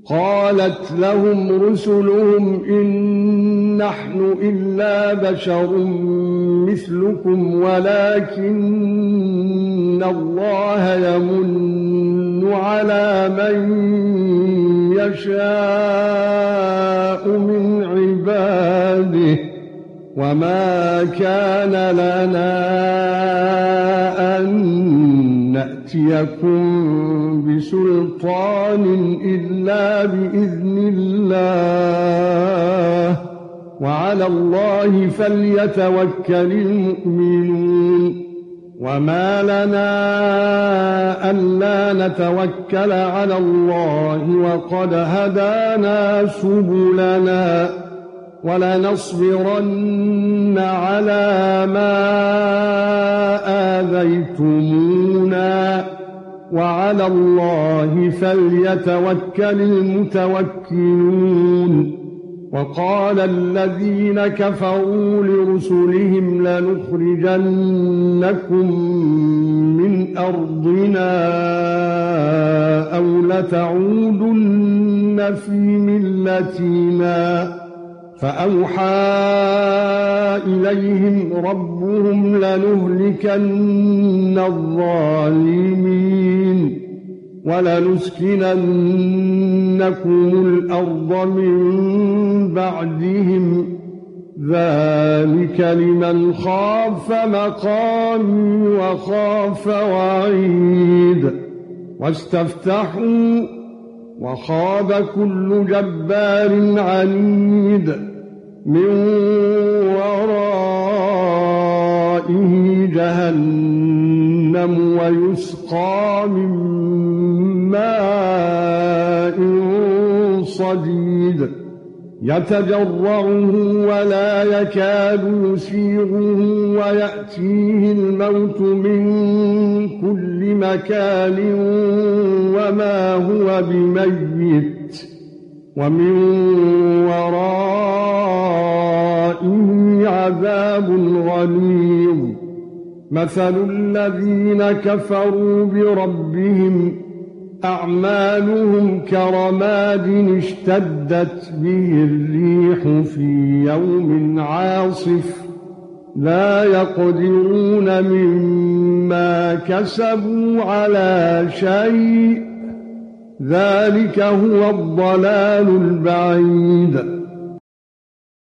قالت لهم رسلهم إن نحن إلا بشر مثلكم ولكن الله يمن على من يشاء من عباده وما كان لنا أن نأتيكم بسلطان إلا بإذن الله وعلى الله فليتوكل المؤمنون وما لنا ألا نتوكل على الله وقد هدانا سبلنا ولنصبرن على ما آذيتمونا وعلى الله فليتوكل المتوكلون وقال الذين كفروا لرسلهم لنخرجنكم من أرضنا أو لتعودن في ملتنا فأوحى إليهم ربهم لنهلكن الظالمين ولنسكننكم الأرض من بعدهم ذلك لمن خاف مقامي وخاف وعيد واستفتحوا وخاب كل جبار عنيد من ورائه جهنم ويسقى من ماء صديد يتجرعه ولا يكاد يسيغه ويأتيه الموت من كل مكان وما هو بميت ومن ورائه عذاب غليظ مثل الذين كفروا بربهم أعمالهم كرماد اشتدت به الريح في يوم عاصف لا يقدرون مما كسبوا على شيء ذلك هو الضلال البعيد